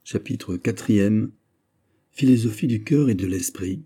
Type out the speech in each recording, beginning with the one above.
Chapitre 4. Philosophie du cœur et de l'esprit.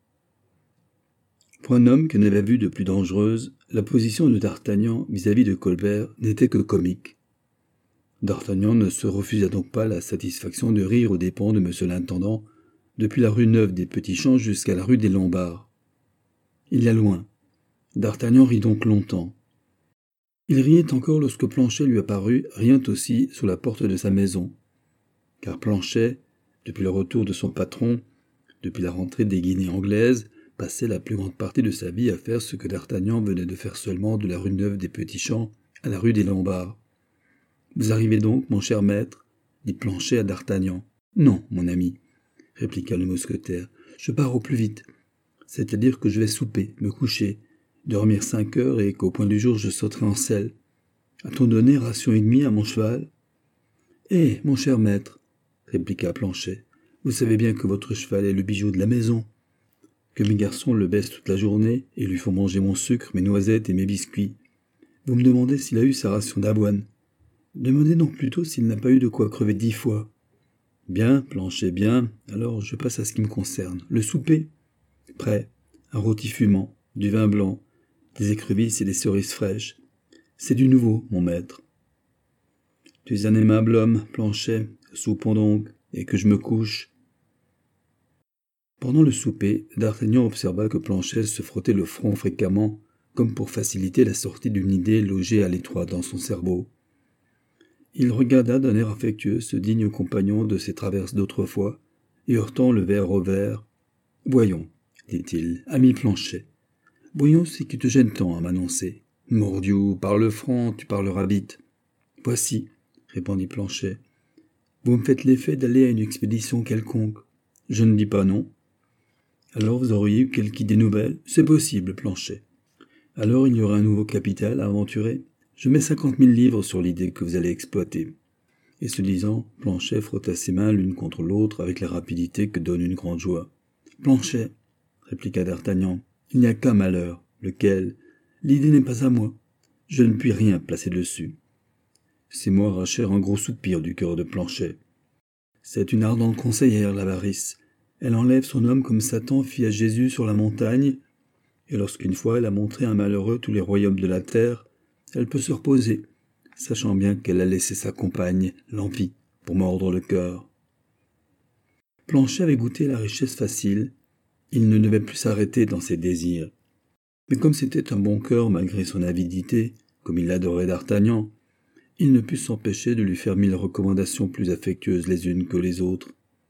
Pour un homme que n'avait vu de plus dangereuse, la position de D'Artagnan vis-à-vis de Colbert n'était que comique. D'Artagnan ne se refusa donc pas la satisfaction de rire aux dépens de M. l'Intendant, depuis la rue Neuve des Petits-Champs jusqu'à la rue des Lombards. Il y a loin. D'Artagnan rit donc longtemps. Il riait encore lorsque Planchet lui apparut, riant aussi, sous la porte de sa maison. Car Planchet, depuis le retour de son patron, depuis la rentrée des Guinées anglaises, passait la plus grande partie de sa vie à faire ce que D'Artagnan venait de faire seulement de la rue Neuve des Petits-Champs à la rue des Lombards. « Vous arrivez donc, mon cher maître » dit Planchet à D'Artagnan. « Non, mon ami, » répliqua le mousquetaire, « je pars au plus vite. C'est-à-dire que je vais souper, me coucher, dormir 5 heures et qu'au point du jour je sauterai en selle. A-t-on donné ration et demie à mon cheval ?»« Eh, mon cher maître, » répliqua Planchet, « vous savez bien que votre cheval est le bijou de la maison, que mes garçons le baissent toute la journée et lui font manger mon sucre, mes noisettes et mes biscuits. Vous me demandez s'il a eu sa ration d'avoine. Demandez donc plutôt s'il n'a pas eu de quoi crever 10 fois. Bien, Planchet, bien, alors je passe à ce qui me concerne. Le souper. Prêt, un rôti fumant, du vin blanc, des écrevisses et des cerises fraîches. C'est du nouveau, mon maître. Tu es un aimable homme, Planchet, soupons donc, et que je me couche. Pendant le souper, D'Artagnan observa que Planchet se frottait le front fréquemment, comme pour faciliter la sortie d'une idée logée à l'étroit dans son cerveau. Il regarda d'un air affectueux ce digne compagnon de ses traverses d'autrefois, et heurtant le verre au verre. « Voyons, dit-il, ami Planchet, voyons si tu te gênes tant à m'annoncer. Mordiou, parle franc, tu parleras vite. »« Voici, répondit Planchet. Vous me faites l'effet d'aller à une expédition quelconque. Je ne dis pas non. Alors vous auriez eu quelque idée nouvelle? C'est possible, Planchet. Alors il y aura un nouveau capital à aventurer. Je mets 50 000 livres sur l'idée que vous allez exploiter. Et ce disant, Planchet frotta ses mains l'une contre l'autre avec la rapidité que donne une grande joie. Planchet, répliqua D'Artagnan, il n'y a qu'un malheur. Lequel? L'idée n'est pas à moi. Je ne puis rien placer dessus. Ces mots arrachèrent un gros soupir du cœur de Planchet. C'est une ardente conseillère, l'avarice. Elle enlève son homme comme Satan fit à Jésus sur la montagne, et lorsqu'une fois elle a montré à un malheureux tous les royaumes de la terre, elle peut se reposer, sachant bien qu'elle a laissé sa compagne, l'envie, pour mordre le cœur. Planchet avait goûté la richesse facile, il ne devait plus s'arrêter dans ses désirs. Mais comme c'était un bon cœur malgré son avidité, comme il adorait D'Artagnan, il ne put s'empêcher de lui faire 1000 recommandations plus affectueuses les unes que les autres.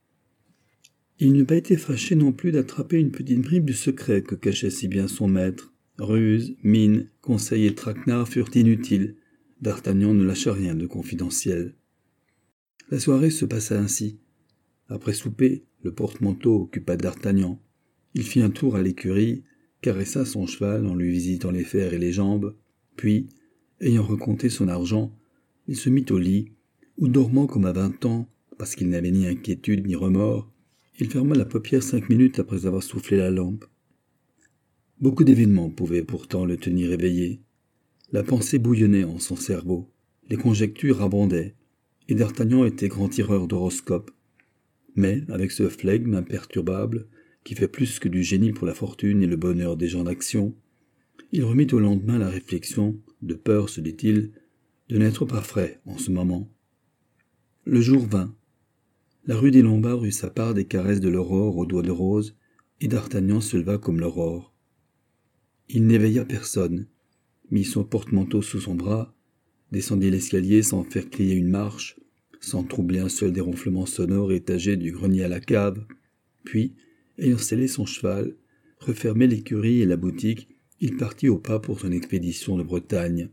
Il n'eût pas été fâché non plus d'attraper une petite bribe du secret que cachait si bien son maître. Ruse, mine, conseils et traquenards furent inutiles. D'Artagnan ne lâcha rien de confidentiel. La soirée se passa ainsi. Après souper, le porte-manteau occupa D'Artagnan. Il fit un tour à l'écurie, caressa son cheval en lui visitant les fers et les jambes, puis, ayant recompté son argent, il se mit au lit, où dormant comme à 20 ans, parce qu'il n'avait ni inquiétude ni remords, il ferma la paupière 5 minutes après avoir soufflé la lampe. Beaucoup d'événements pouvaient pourtant le tenir éveillé. La pensée bouillonnait en son cerveau, les conjectures abondaient, et D'Artagnan était grand tireur d'horoscopes. Mais, avec ce flegme imperturbable, qui fait plus que du génie pour la fortune et le bonheur des gens d'action, il remit au lendemain la réflexion, de peur, se dit-il, de n'être pas frais en ce moment. Le jour vint. La rue des Lombards eut sa part des caresses de l'aurore aux doigts de rose, et D'Artagnan se leva comme l'aurore. Il n'éveilla personne, mit son porte-manteau sous son bras, descendit l'escalier sans faire crier une marche, sans troubler un seul des ronflements sonores étagés du grenier à la cave, puis, ayant sellé son cheval, refermé l'écurie et la boutique, il partit au pas pour son expédition de Bretagne.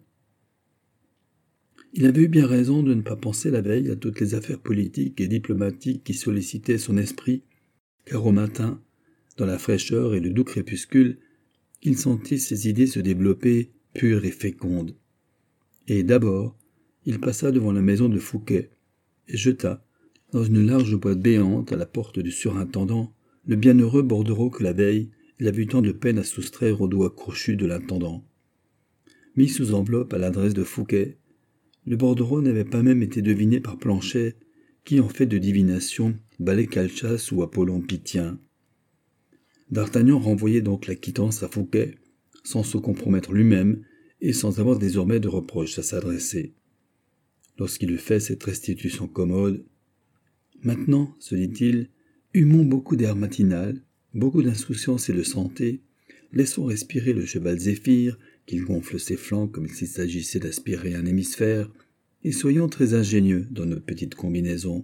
Il avait eu bien raison de ne pas penser la veille à toutes les affaires politiques et diplomatiques qui sollicitaient son esprit, car au matin, dans la fraîcheur et le doux crépuscule, il sentit ses idées se développer pures et fécondes. Et d'abord, il passa devant la maison de Fouquet et jeta, dans une large boîte béante à la porte du surintendant, le bienheureux bordereau que la veille, il avait eu tant de peine à soustraire aux doigts crochus de l'intendant. Mis sous enveloppe à l'adresse de Fouquet, le bordereau n'avait pas même été deviné par Planchet, qui en fait de divination Balai Calchas ou Apollon Pythien. D'Artagnan renvoyait donc la quittance à Fouquet, sans se compromettre lui-même et sans avoir désormais de reproches à s'adresser. Lorsqu'il eut fait cette restitution commode, « Maintenant, se dit-il, humons beaucoup d'air matinal, beaucoup d'insouciance et de santé, laissons respirer le cheval Zéphyr, qu'il gonfle ses flancs comme s'il s'agissait d'aspirer un hémisphère, et soyons très ingénieux dans nos petites combinaisons.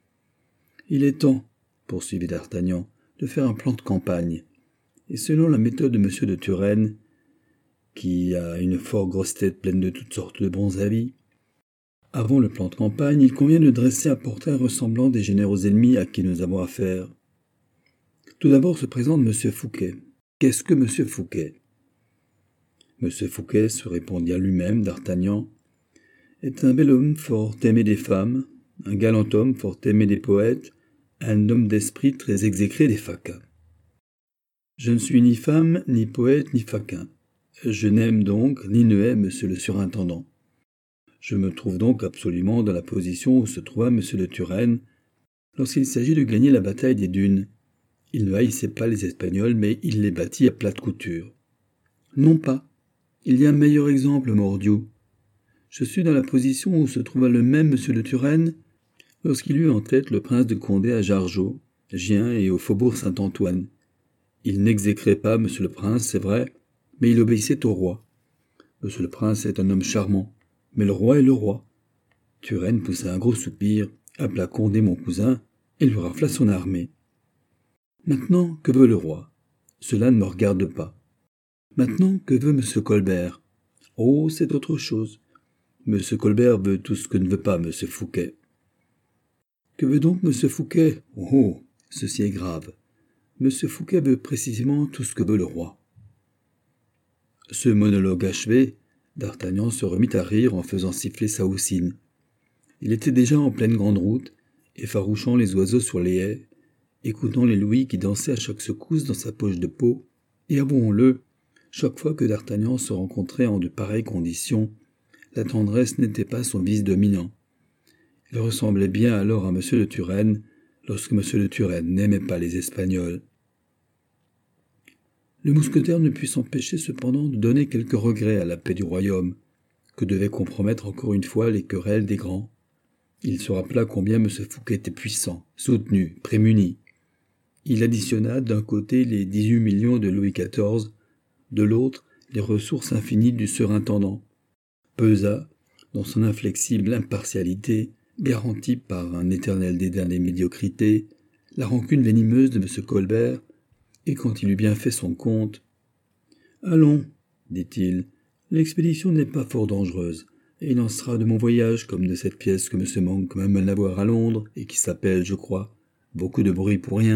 Il est temps, poursuivit d'Artagnan, de faire un plan de campagne, et selon la méthode de M. de Turenne, qui a une fort grosse tête pleine de toutes sortes de bons avis, avant le plan de campagne, il convient de dresser un portrait ressemblant des généraux ennemis à qui nous avons affaire. Tout d'abord se présente M. Fouquet. Qu'est-ce que M. Fouquet ? M. Fouquet, se répondit à lui-même d'Artagnan, est un bel homme fort aimé des femmes, un galant homme fort aimé des poètes, un homme d'esprit très exécré des faquins. Je ne suis ni femme, ni poète, ni faquin. Je n'aime donc, ni ne hais monsieur le surintendant. Je me trouve donc absolument dans la position où se trouva M. de Turenne lorsqu'il s'agit de gagner la bataille des dunes. Il ne haïssait pas les Espagnols, mais il les battit à plate couture. Non pas. Il y a un meilleur exemple, mordiou. Je suis dans la position où se trouva le même M. de Turenne lorsqu'il eut en tête le prince de Condé à Jargeau, Gien et au faubourg Saint-Antoine. Il n'exécrait pas M. le prince, c'est vrai, mais il obéissait au roi. M. le prince est un homme charmant, mais le roi est le roi. Turenne poussa un gros soupir, appela Condé mon cousin, et lui rafla son armée. Maintenant, que veut le roi ? Cela ne me regarde pas. Maintenant, que veut M. Colbert ? Oh, c'est autre chose. M. Colbert veut tout ce que ne veut pas M. Fouquet. Que veut donc M. Fouquet ? Oh, ceci est grave. M. Fouquet veut précisément tout ce que veut le roi. Ce monologue achevé, d'Artagnan se remit à rire en faisant siffler sa houssine. Il était déjà en pleine grande route, effarouchant les oiseaux sur les haies, écoutant les louis qui dansaient à chaque secousse dans sa poche de peau, et avouons-le, chaque fois que d'Artagnan se rencontrait en de pareilles conditions, la tendresse n'était pas son vice dominant. Il ressemblait bien alors à M. de Turenne, lorsque M. de Turenne n'aimait pas les Espagnols. Le mousquetaire ne put s'empêcher cependant de donner quelques regrets à la paix du royaume, que devaient compromettre encore une fois les querelles des grands. Il se rappela combien M. Fouquet était puissant, soutenu, prémuni. Il additionna d'un côté les 18 millions de Louis XIV, de l'autre les ressources infinies du surintendant, pesa, dans son inflexible impartialité, garantie par un éternel dédain des médiocrités, la rancune venimeuse de M. Colbert, et quand il eut bien fait son compte, « Allons, dit-il, l'expédition n'est pas fort dangereuse, et il en sera de mon voyage comme de cette pièce que M. Monk m'amène à voir à Londres, et qui s'appelle, je crois, Beaucoup de bruit pour rien. »